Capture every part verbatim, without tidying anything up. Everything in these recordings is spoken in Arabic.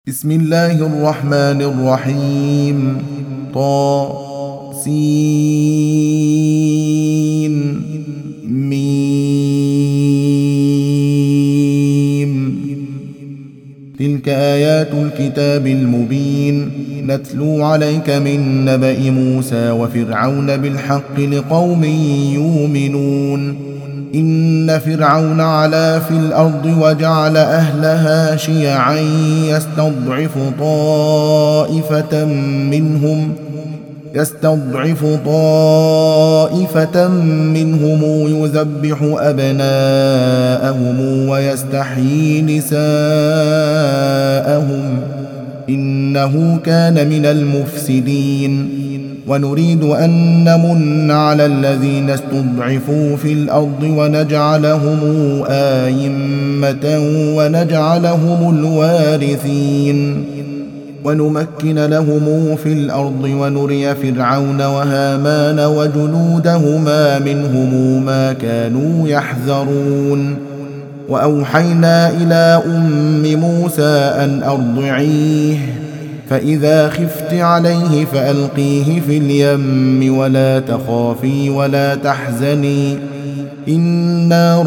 بسم الله الرحمن الرحيم. طا سين ميم. تلك آيات الكتاب المبين نتلو عليك من نبأ موسى وفرعون بالحق لقوم يؤمنون. إن فرعون علا في الأرض وجعل أهلها شيعا يستضعف طائفة منهم يستضعف طائفة منهم يذبح أبناءهم ويستحيي نساءهم إنه كان من المفسدين. ونريد أن نمن على الذين استضعفوا في الأرض ونجعلهم آئمة ونجعلهم الوارثين ونمكن لهم في الأرض ونري فرعون وهامان وجنودهما منهم ما كانوا يحذرون. وأوحينا إلى أم موسى أن أرضعيه فإذا خفت عليه فألقيه في اليم ولا تخافي ولا تحزني إنا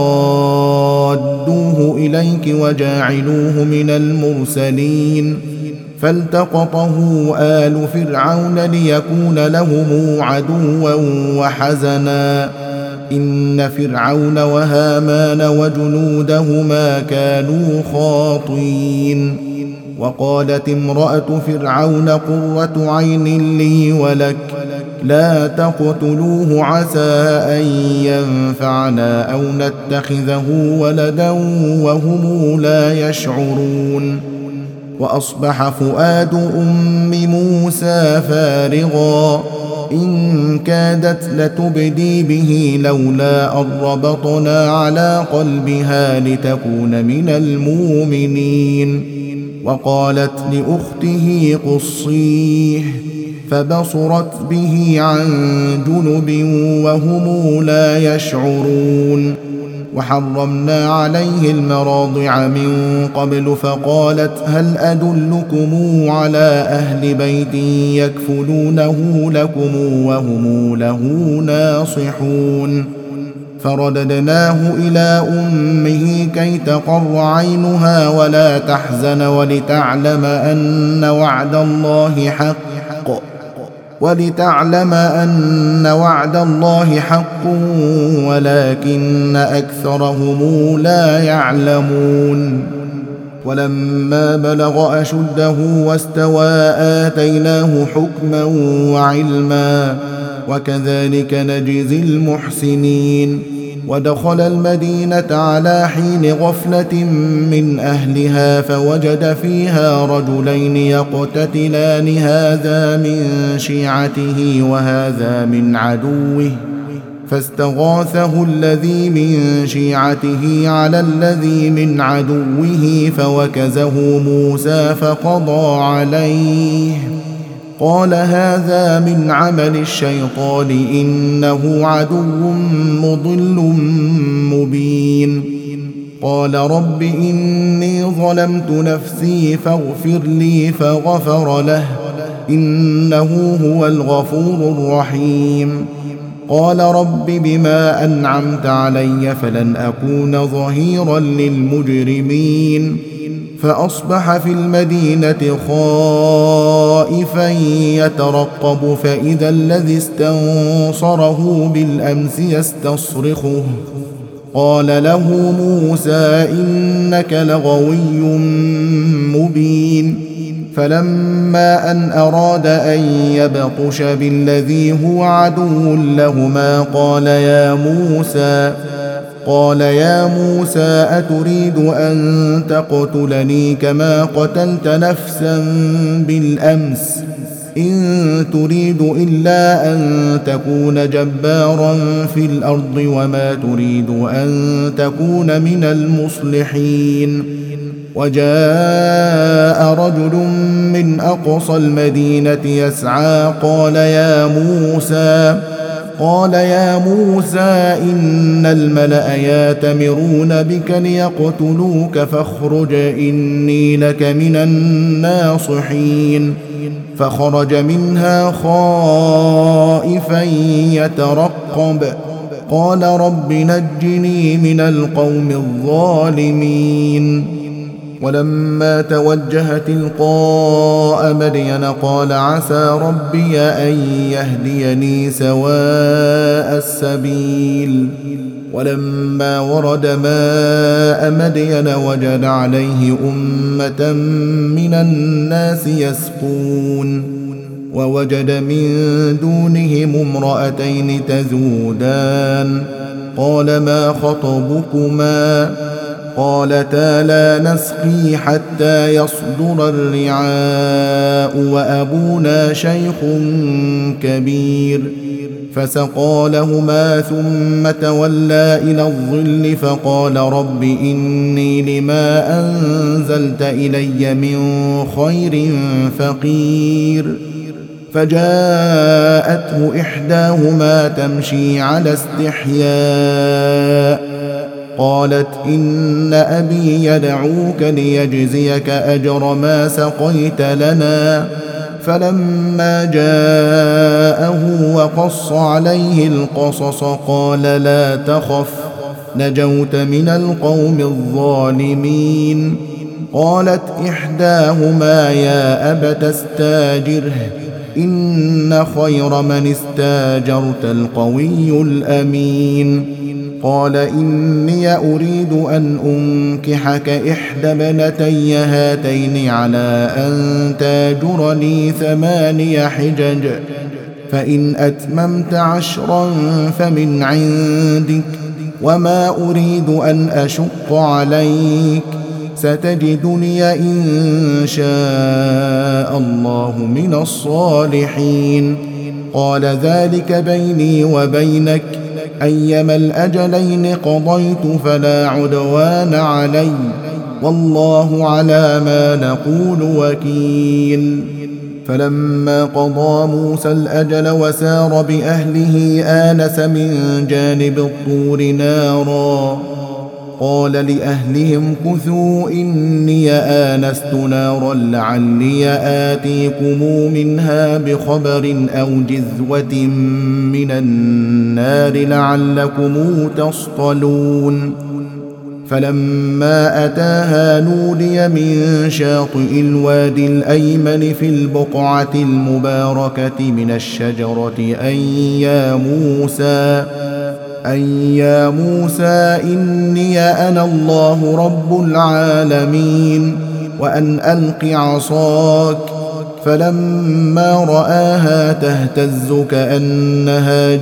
رادوه إليك وجاعلوه من المرسلين. فالتقطه آل فرعون ليكون لهم عدوا وحزنا إن فرعون وهامان وجنودهما كانوا خاطئين. وقالت امرأة فرعون قرة عين لي ولك لا تقتلوه عسى أن ينفعنا أو نتخذه ولدا وهم لا يشعرون. وأصبح فؤاد أم موسى فارغا إن كادت لتبدي به لولا أن ربطنا على قلبها لتكون من المؤمنين. وقالت لأخته قصيه فبصرت به عن جنب وهم لا يشعرون. وحرمنا عليه المراضع من قبل فقالت هل أدلكم على أهل بيت يكفلونه لكم وهم له ناصحون. فرددناه إلى أمه كي تقر عينها ولا تحزن ولتعلم أن وعد الله حق ولتعلم أن وعد الله حق ولكن أكثرهم لا يعلمون. ولما بلغ أشده واستوى آتيناه حكما وعلما وكذلك نجزي المحسنين. ودخل المدينة على حين غفلة من أهلها فوجد فيها رجلين يقتتلان هذا من شيعته وهذا من عدوه فاستغاثه الذي من شيعته على الذي من عدوه فوكزه موسى فقضى عليه قال هذا من عمل الشيطان إنه عدو مضل مبين. قال رب إني ظلمت نفسي فاغفر لي فغفر له إنه هو الغفور الرحيم. قال رب بما أنعمت علي فلن أكون ظهيرا للمجرمين. فأصبح في المدينة خائفا يترقب فإذا الذي استنصره بالأمس يستصرخه قال له موسى إنك لغوي مبين. فلما أن أراد أن يبطش بالذي هو عدو لهما قال يا موسى قال يا موسى أتريد أن تقتلني كما قتلت نفسا بالأمس إن تريد إلا أن تكون جبارا في الأرض وما تريد أن تكون من المصلحين. وجاء رجل من أقصى المدينة يسعى قال يا موسى قال يا موسى إن الملأ يأتمرون بك ليقتلوك فاخرج إني لك من الناصحين فخرج منها خائفا يترقب قال رب نجني من القوم الظالمين ولما توجه تلقاء مدين قال عسى ربي أن يهديني سواء السبيل ولما ورد ماء مدين وجد عليه أمة من الناس يسقون ووجد من دونهم امرأتين تذودان قال ما خطبكما قالتا لا نسقي حتى يصدر الرعاء وأبونا شيخ كبير فسقى لهما ثم تولى إلى الظل فقال رب إني لما أنزلت إلي من خير فقير فجاءته إحداهما تمشي على استحياء قالت إن أبي يدعوك ليجزيك أجر ما سقيت لنا فلما جاءه وقص عليه القصص قال لا تخف نجوت من القوم الظالمين قالت إحداهما يا أبت استاجره إن خير من استاجرت القوي الأمين قال إني أريد أن أنكحك إحدى ابنتي هاتين على أن تاجرني ثماني حجج فإن أتممت عشرا فمن عندك وما أريد أن أشق عليك ستجدني إن شاء الله من الصالحين قال ذلك بيني وبينك أيما الأجلين قضيت فلا عدوان علي والله على ما نقول وكيل فلما قضى موسى الأجل وسار بأهله آنس من جانب الطور نارا قال لأهلهم كثوا إني آنست نارا لعلي آتيكم منها بخبر أو جذوة من النار لعلكم تصطلون فلما أتاها نودي من شاطئ الوادي الأيمن في البقعة المباركة من الشجرة أن يا موسى أن يا موسى إني أنا الله رب العالمين وأن ألق عصاك فلما رآها تهتز كأنها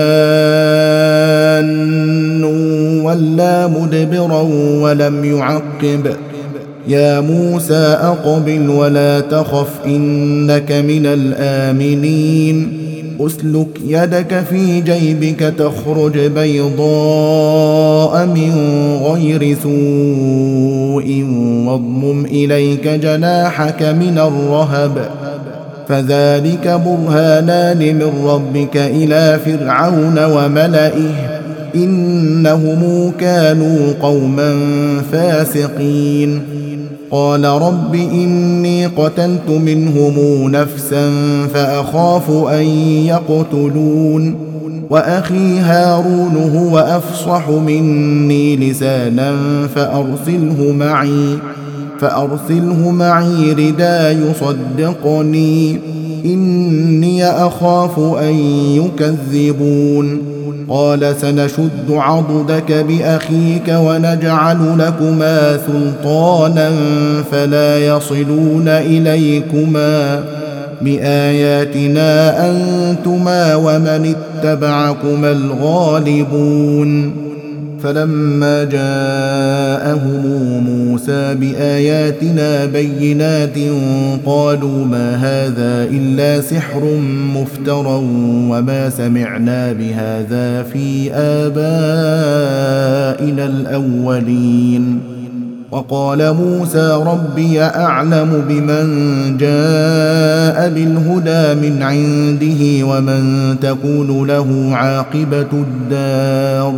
جان ولا مدبرا ولم يعقب يا موسى أقبل ولا تخف إنك من الآمنين أسلك يدك في جيبك تخرج بيضاء من غير سوء واضمم إليك جناحك من الرهب فذلك برهانان من ربك إلى فرعون وملئه إنهم كانوا قوما فاسقين قال رب إني قتلت منهم نفسا فأخاف أن يقتلون وأخي هارون هو أفصح مني لسانا فأرسله معي فأرسله معي ردا يصدقني إني أخاف أن يكذبون قال سنشد عضدك بأخيك ونجعل لكما سلطانا فلا يصلون إليكما بآياتنا أنتما ومن اتبعكما الغالبون فلما جاءهم موسى بآياتنا بينات قالوا ما هذا إلا سحر مفترى وما سمعنا بهذا في آبائنا الأولين وقال موسى ربي أعلم بمن جاء بالهدى من عنده ومن تكون له عاقبة الدار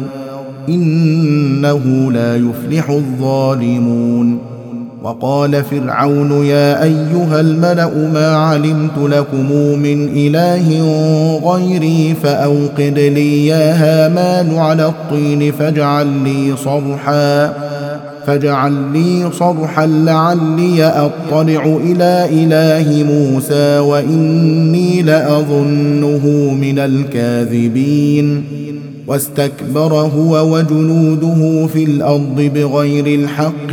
إنه لا يفلح الظالمون. وقال فرعون يا أيها الملأ ما علمت لكم من إله غيري فأوقد لي يا هامان على الطين فاجعل لي صرحا فاجعل لي صرحا لعلي أطلع إلى إله موسى وإني لأظنه من الكاذبين. واستكبر هو وجنوده في الأرض بغير الحق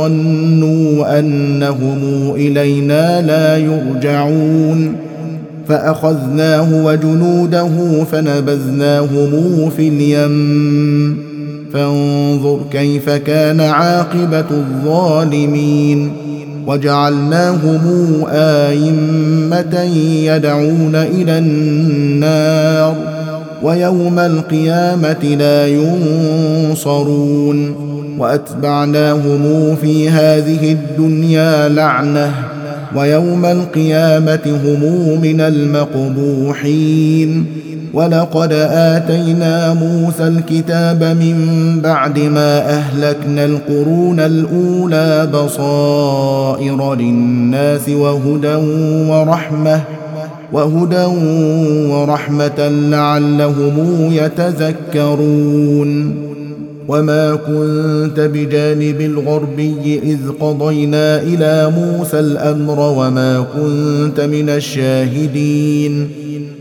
وظنوا أنهم إلينا لا يرجعون فأخذناه وجنوده فنبذناهم في اليم فانظر كيف كان عاقبة الظالمين. وجعلناهم آئمة يدعون إلى النار ويوم القيامة لا ينصرون. وأتبعناهم في هذه الدنيا لعنة ويوم القيامة هم من المقبوحين. ولقد آتينا موسى الكتاب من بعد ما أهلكنا القرون الأولى بصائر للناس وهدى ورحمة وهدى ورحمة لعلهم يتذكرون. وما كنت بجانب الغربي إذ قضينا إلى موسى الأمر وما كنت من الشاهدين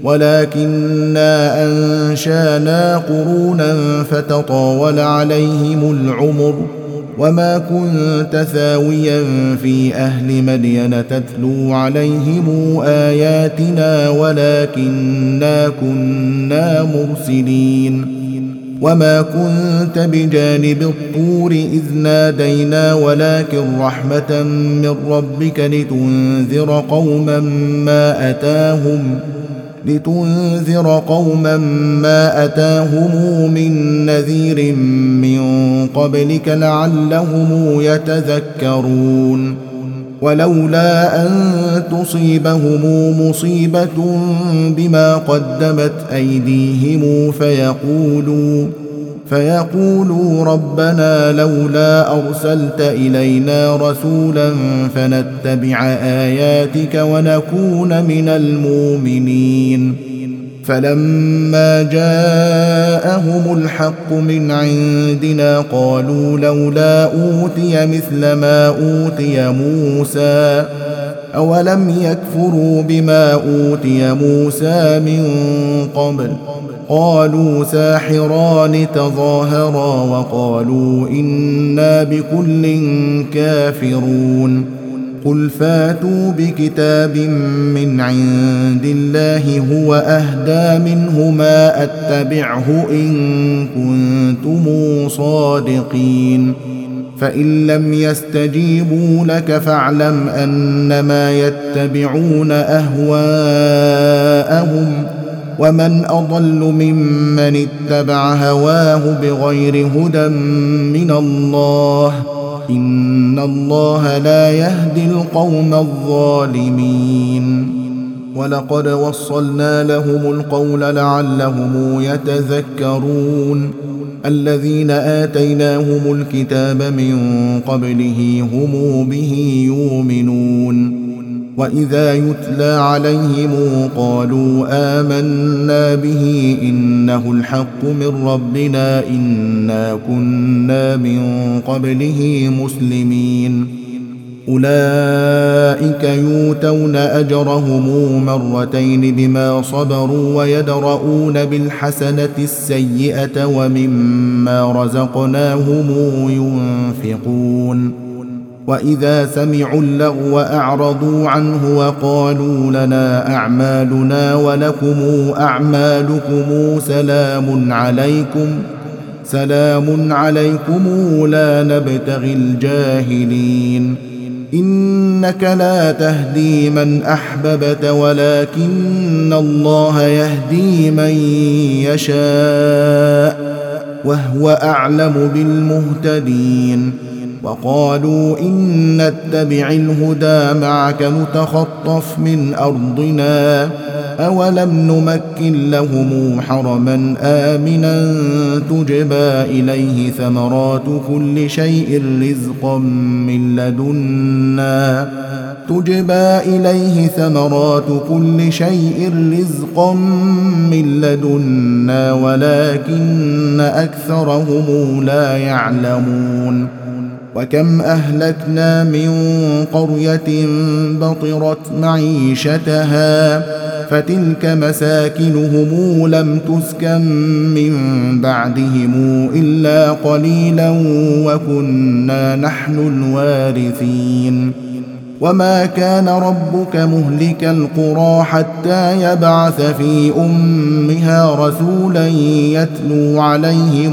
ولكننا أنشانا قرونا فتطاول عليهم العمر وما كنت ثاويا في أهل مدين تتلو عليهم آياتنا ولكننا كنا مرسلين. وما كنت بجانب الطور إذ نادينا ولكن رحمة من ربك لتنذر قوما ما أتاهم لتنذر قوما ما أتاهم من نذير من قبلك لعلهم يتذكرون. ولولا أن تصيبهم مصيبة بما قدمت أيديهم فيقولوا فيقولوا ربنا لولا أرسلت إلينا رسولا فنتبع آياتك ونكون من المؤمنين. فلما جاءهم الحق من عندنا قالوا لولا أوتي مثل ما أوتي موسى أولم يكفروا بما أوتي موسى من قبل قالوا ساحران تظاهرا وقالوا إنا بكل كافرون. قل فاتوا بكتاب من عند الله هو أهدى منهما أتبعه إن كنتم صادقين. فإن لم يستجيبوا لك فاعلم أنما يتبعون أهواءهم ومن أضل ممن اتبع هواه بغير هدى من الله إن الله لا يهدي القوم الظالمين. ولقد وصلنا لهم القول لعلهم يتذكرون. الذين آتيناهم الكتاب من قبله هم به يؤمنون. وإذا يتلى عليهم قالوا آمنا به إنه الحق من ربنا إنا كنا من قبله مسلمين. أولئك يؤتون أجرهم مرتين بما صبروا ويدرؤون بالحسنة السيئة ومما رزقناهم ينفقون. وإذا سمعوا اللغو أعرضوا عنه وقالوا لنا أعمالنا ولكم أعمالكم سلام عليكم سلام عليكم لا نبتغي الجاهلين. إنك لا تهدي من أحببت ولكن الله يهدي من يشاء وهو أعلم بالمهتدين. وقالوا إن نتبع الهدى معك نتخطف من أرضنا أولم نمكن لهم حرما آمنا تجبى إليه ثمرات كل شيء رزقا من لدنا تجبى إليه ثمرات كل شيء رزقا من لدنا ولكن أكثرهم لا يعلمون وكم أهلكنا من قرية بطرت معيشتها فتلك مساكنهم لم تسكن من بعدهم إلا قليلا وكنا نحن الوارثين وما كان ربك مهلك القرى حتى يبعث في أمها رسولا يتلو عليهم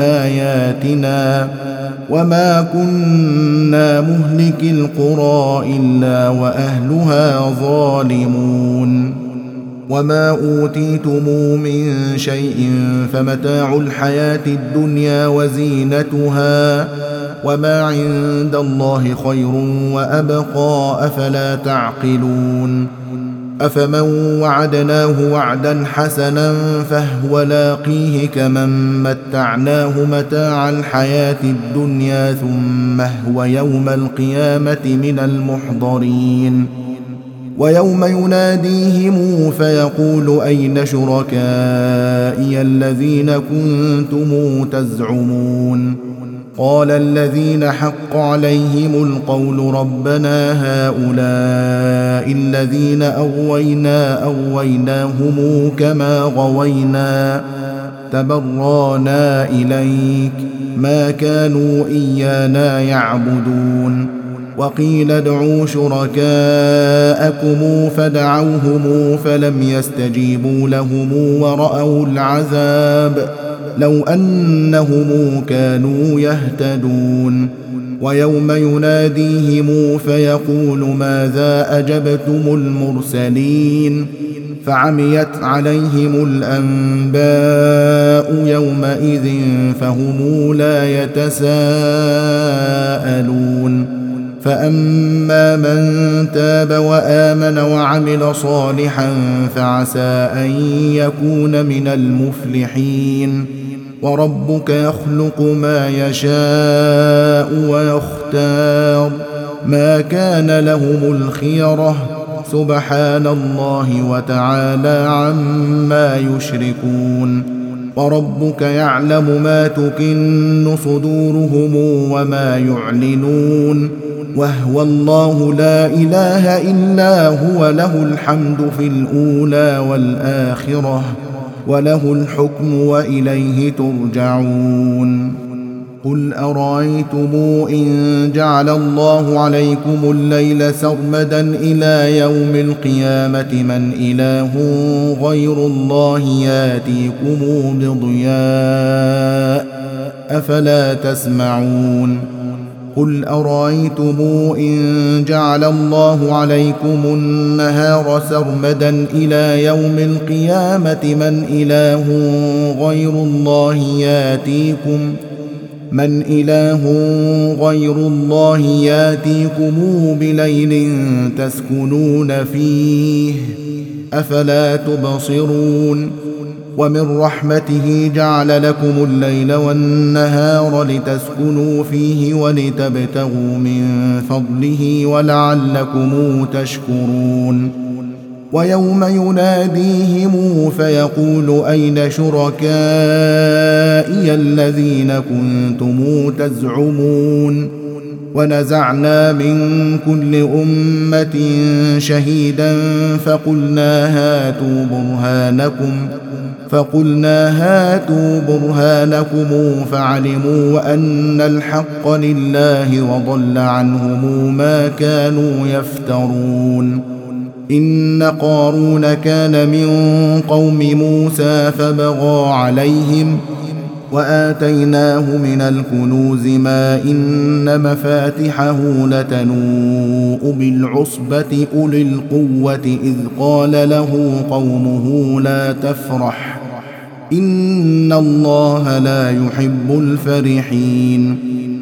آياتنا وما كنا مهلك القرى إلا وأهلها ظالمون وما أوتيتم من شيء فمتاع الحياة الدنيا وزينتها وما عند الله خير وأبقى أفلا تعقلون أفمن وعدناه وعدا حسنا فهو لاقيه كمن متعناه متاع الحياة الدنيا ثم هو يوم القيامة من المحضرين ويوم يناديهم فيقول أين شركائي الذين كنتم تزعمون قال الذين حق عليهم القول ربنا هؤلاء الذين أغوينا أغويناهم كما غوينا تبرانا إليك ما كانوا إيانا يعبدون وقيل ادعوا شركاءكم فدعوهم فلم يستجيبوا لهم ورأوا العذاب لو أنهم كانوا يهتدون ويوم يناديهم فيقول ماذا أجبتم المرسلين فعميت عليهم الأنباء يومئذ فهم لا يتساءلون فأما من تاب وآمن وعمل صالحا فعسى أن يكون من المفلحين وربك يخلق ما يشاء ويختار ما كان لهم الخيرة سبحان الله وتعالى عما يشركون وربك يعلم ما تكن صدورهم وما يعلنون وهو الله لا إله إلا هو له الحمد في الأولى والآخرة وله الحكم وإليه ترجعون قل أرأيتم إن جعل الله عليكم الليل سرمدا إلى يوم القيامة من إله غير الله ياتيكم بضياء أفلا تسمعون قل أرأيتم إن جعل الله عليكم النهار سرمدا إلى يوم القيامة من إله غير الله ياتيكم من إله غير الله ياتيكم بليل تسكنون فيه أفلا تبصرون ومن رحمته جعل لكم الليل والنهار لتسكنوا فيه ولتبتغوا من فضله ولعلكم تشكرون ويوم يناديهم فيقول أين شركائي الذين كنتم تزعمون ونزعنا من كل أمة شهيدا فقلنا هاتوا برهانكم فقلنا هاتوا برهانكم فعلموا أن الحق لله وضل عنهم ما كانوا يفترون إن قارون كان من قوم موسى فبغى عليهم وآتيناه من الكنوز ما إن مفاتحه لتنوء بالعصبة أولي القوة إذ قال له قومه لا تفرح إن الله لا يحب الفرحين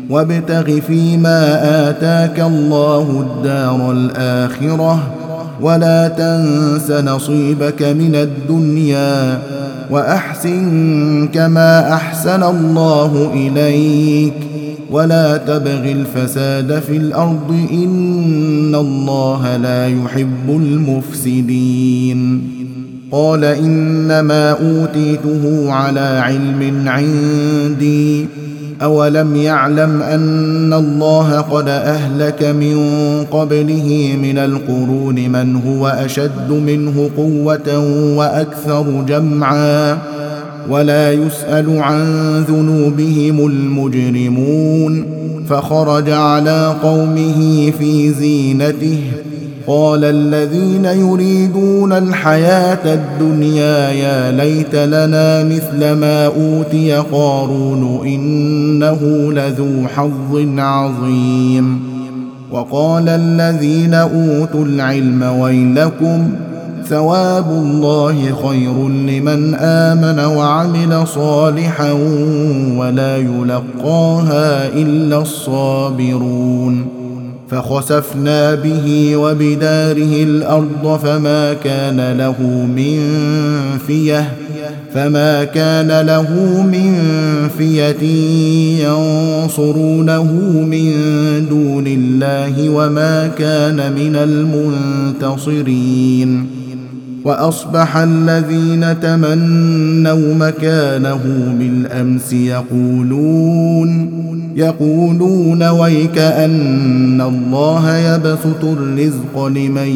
وابتغ فيما آتاك الله الدار الآخرة ولا تنس نصيبك من الدنيا وأحسن كما أحسن الله إليك ولا تبغ الفساد في الأرض إن الله لا يحب المفسدين. قال إنما أوتيته على علم عندي أولم يعلم أن الله قد أهلك من قبله من القرون من هو أشد منه قوة وأكثر جمعا ولا يسأل عن ذنوبهم المجرمون. فخرج على قومه في زينته قال الذين يريدون الحياة الدنيا يا ليت لنا مثل ما أوتي قارون إنه لذو حظ عظيم. وقال الذين أوتوا العلم ويلكم ثواب الله خير لمن آمن وعمل صالحا ولا يلقاها إلا الصابرون. فخسفنا به وبداره الأرض فما كان له من فيه فما كان له من فية ينصرونه من دون الله وما كان من المنتصرين. وأصبح الذين تمنوا مكانه بالأمس يقولون يقولون ويك أن الله يبسط الرزق لمن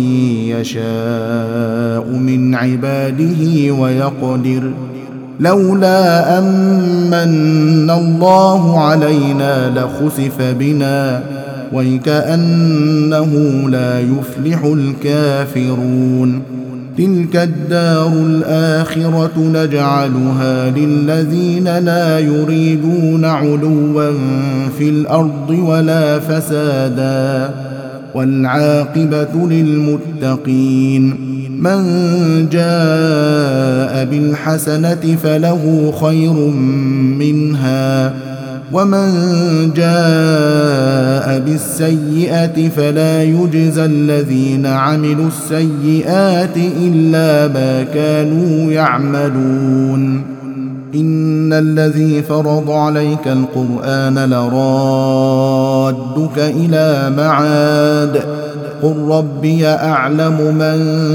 يشاء من عباده ويقدر لولا أمن الله علينا لخسف بنا ويكأنه لا يفلح الكافرون. تلك الدار الآخرة نجعلها للذين لا يريدون علوا في الأرض ولا فسادا والعاقبة للمتقين. من جاء بالحسنة فله خير منها ومن جاء بالسيئة فلا يجزى الذين عملوا السيئات إلا ما كانوا يعملون. إن الذي فرض عليك القرآن لرادك إلى معاد قل ربي أعلم من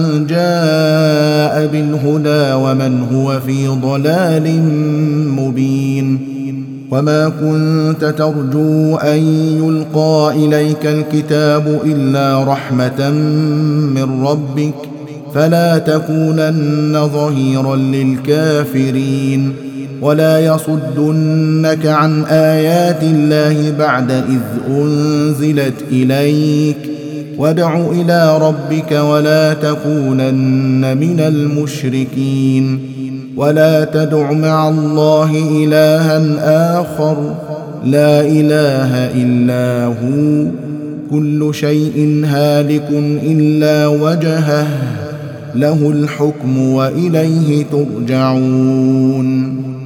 جاء بالهدى ومن هو في ضلال مبين. وما كنت ترجو أن يلقى إليك الكتاب إلا رحمة من ربك فلا تكونن ظهيرا للكافرين ولا يصدنك عن آيات الله بعد إذ أنزلت إليك وادع إلى ربك ولا تكونن من المشركين. ولا تدع مع الله إلها آخر لا إله إلا هو كل شيء هالك إلا وجهه له الحكم وإليه ترجعون.